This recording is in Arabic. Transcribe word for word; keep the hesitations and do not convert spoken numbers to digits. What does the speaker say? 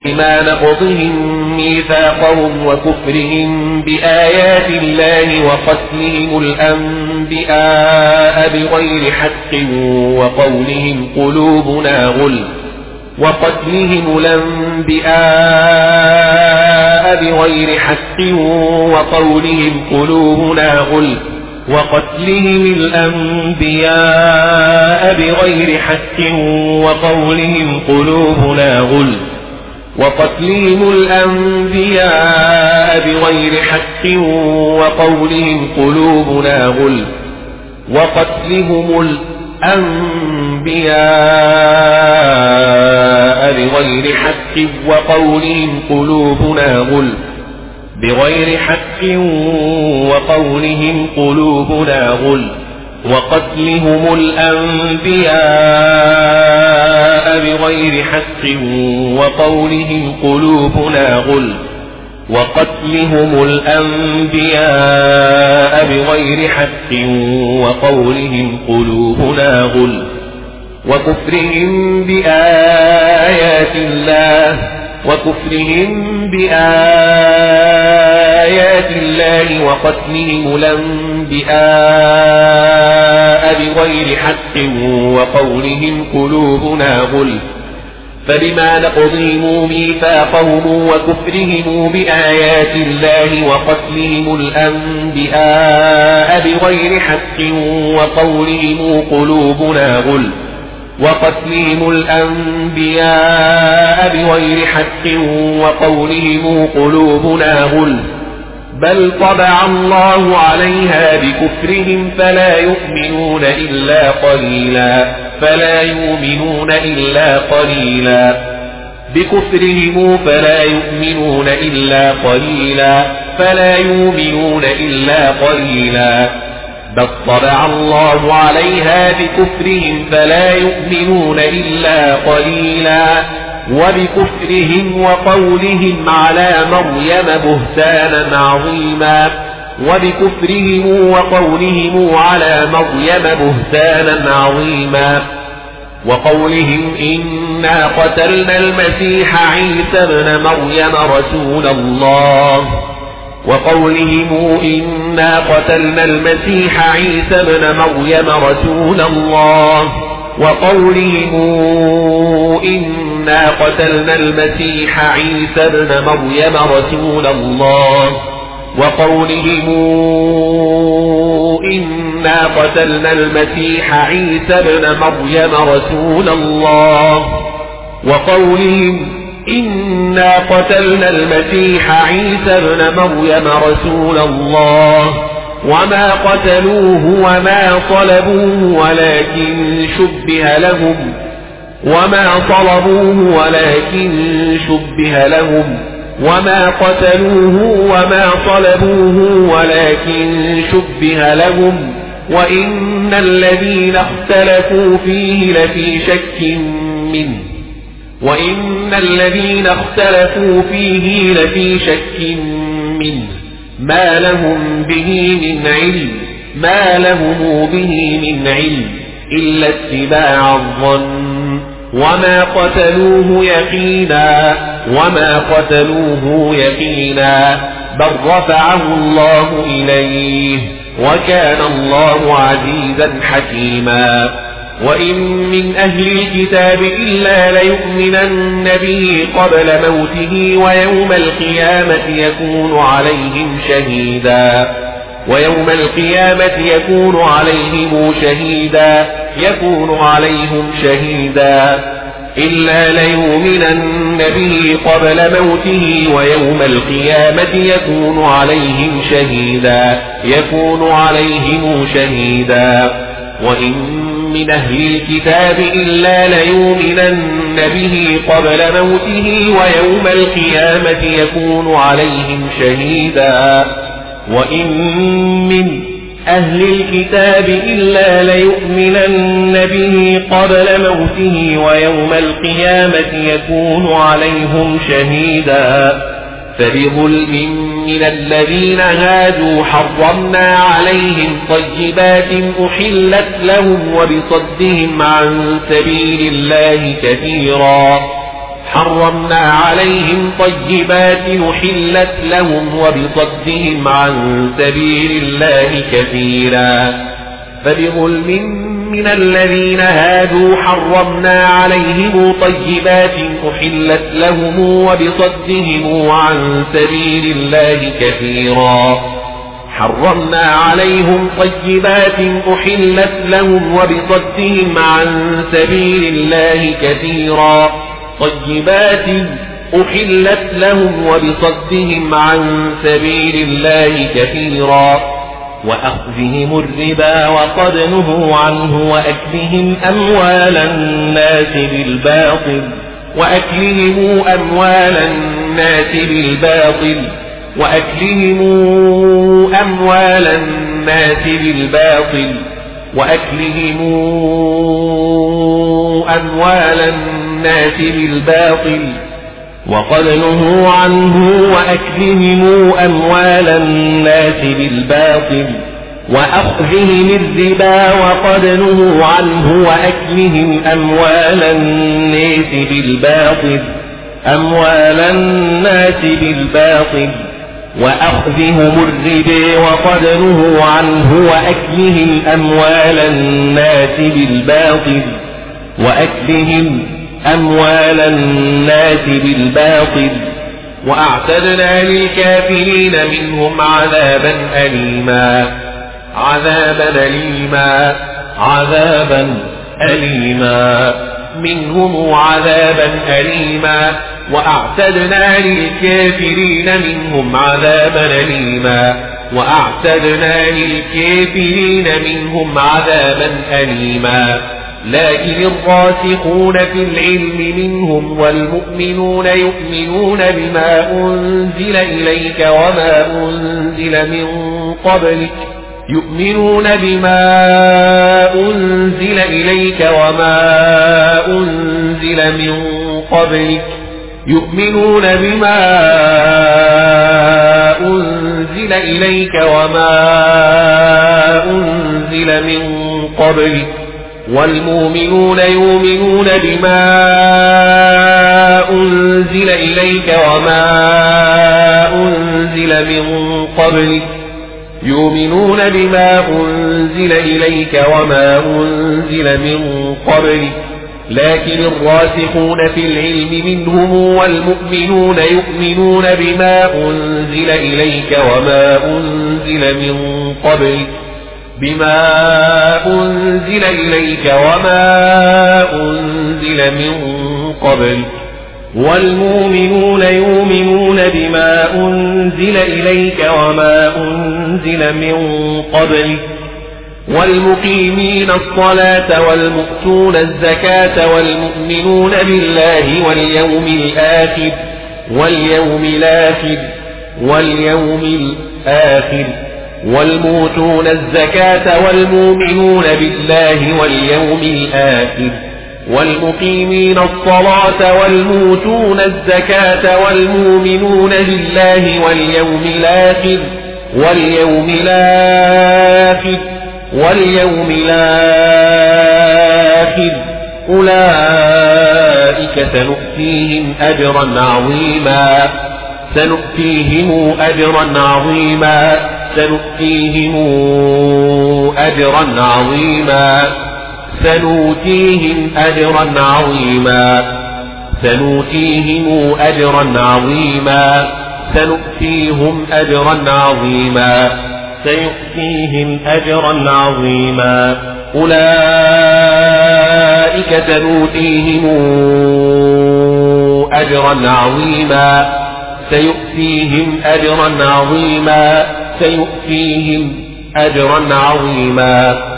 بما نقضهم ميثاقهم وكفرهم بآيات الله وقتلهم الأنبياء بغير حق وقولهم قلوبنا غل وقتلهم الأنبياء بغير حق وقولهم قلوبنا غل وقتلهم الأنبياء بغير حق وقولهم قلوبنا غل وقتلهم الأنبياء بغير حق وقولهم قلوبنا غل وقتلهم الأنبياء بغير حق وقولهم قلوبنا غل بغير حق وقولهم قلوبنا غل وقتلهم الأنبياء بغير حق وقولهم قلوبنا غل وقتلهم الأنبياء بغير حق وقولهم قلوبنا غل وكفرهم بآيات الله وكفرهم بآيات الله وقتلهم الأنبياء بغير حق وقولهم قلوبنا غل فبما نقضهم ميثاقهم وكفرهم بآيات الله وقتلهم الأنبياء بغير حق وقولهم قلوبنا غل وقتلهم الأنبياء بغير حق وقولهم قلوبنا غل بل طبع الله عليها بكفرهم فلا يؤمنون إلا قليلا فلا يؤمنون إلا قليلا بكفرهم فلا يؤمنون إلا قليلا فلا يؤمنون إلا قليلا بل طبع الله عليها بكفرهم فلا يؤمنون إلا قليلا وبكفرهم وقولهم على مريم بهتانا عظيما وبكفرهم وقولهم على مريم بهتانا عظيما وقولهم إنا قتلنا المسيح عيسى ابن مريم رسول الله وقولهم إنا قتلنا المسيح عيسى ابن مريم رسول الله وقولهم إنا قتلنا المسيح عيسى ابن مريم رسول الله وقولهم إنا قتلنا المسيح عيسى ابن مريم رسول الله وقولهم إنا قتلنا المسيح عيسى ابن مريم رسول الله وما قتلوه وما صلبوه ولكن شبه لهم وما صلبوه ولكن شبه لهم وما قتلوه وما صلبوه ولكن شبه لهم وإن الذين اختلفوا فيه لفي شك منه وإن الذين اختلفوا فيه لفي شك منه ما لهم به من علم ما لهم به من علم إلا اتباع الظن وما قتلوه يقينا وما قتلوه يقينا بل رفعه الله إليه وكان الله عزيزا حكيما وإن من أهل الكتاب إلا ليؤمنن به قبل موته ويوم القيامة يكون عليهم شهيدا ويوم القيامة يكون عليهم شهيدا يكون عليهم شهيدا إلا ليؤمنن به قبل موته ويوم القيامة يكون عليهم شهيدا يكون عليهم شهيدا وإن من أهل الكتاب إلا ليؤمنن به قبل موته ويوم القيامة يكون عليهم شهيدا وإن من أهل الكتاب إلا ليؤمنن به قبل موته ويوم القيامة يكون عليهم شهيدا فبظلم من الذين هادوا حرمنا عليهم طيبات أحلت لهم وبصدهم عن سبيل الله كثيرا حرمنا عليهم طيبات أحلت لهم وبصدهم عن سبيل الله كثيرا فبظلم من الذين هادوا حرمنا عليهم طيبات أحلت لهم وبصدهم عن سبيل الله كثيرا حرمنا عليهم طيبات أحلت لهم وبصدهم عن سبيل الله كثيرا طيبات أحلت لهم وبصدهم عن سبيل الله كثيرا وأخذهم الربا وقد نهوا عنه وأكلهم أموال الناس بالباطل وأكلهم أموال الناس بالباطل وأكلهم أموال الناس بالباطل وأكلهم أموال الناس بالباطل وقد نهوا عنه وأكلهم أموال الناس بالباطل وأخذهم الربا وقد نهوا عنه وأكلهم أموال الناس بالباطل أموال الناس بالباطل وأخذهم الربا وقد نهوا عنه وأكلهم أموال الناس بالباطل وأكلهم أموال الناس بالباطل وأعتدنا للكافرين منهم عذابا أليما عذابا أليما عذابا أليما منهم عذابا أليما وأعتدنا للكافرين منهم عذابا أليما وأعتدنا للكافرين منهم عذابا أليما لكن الراسخون في العلم منهم والمؤمنون يؤمنون بما أنزل إليك وما أنزل من قبلك يؤمنون بما أنزل إليك وما أنزل من قبلك يؤمنون بما أنزل إليك وما أنزل من قبلك والمؤمنون يؤمنون بما أنزل إليك وما أنزل من قبلك يؤمنون بما أنزل إليك وما أنزل من قبلك لكن الراسخون في العلم منهم والمؤمنون يؤمنون بما أنزل إليك وما أنزل من قبلك بما أنزل إليك وما أنزل من قبلك والمؤمنون يؤمنون بما أنزل إليك وما أنزل من قبلك والمقيمين الصلاة والمؤتون الزكاة والمؤمنون بالله واليوم الآخر واليوم الآخر واليوم الآخر والمؤتون الزكاة والمؤمنون بالله واليوم الآخر والمقيمين الصلاة والمؤتون الزكاة والمؤمنون بالله واليوم الآخر واليوم الآخر واليوم الآخر أولئك سنؤتيهم أجرا عظيما سنؤتيهم أجرا عظيما سنؤتيهم أجرا عظيما سنؤتيهم أجرا عظيما سنؤتيهم أجرا عظيما سنؤتيهم أجرا عظيما سيؤتيهم أجرا عظيما أولئك سنؤتيهم أجرا عظيما سيؤتيهم أجرا عظيما سيؤتيهم أجرا عظيما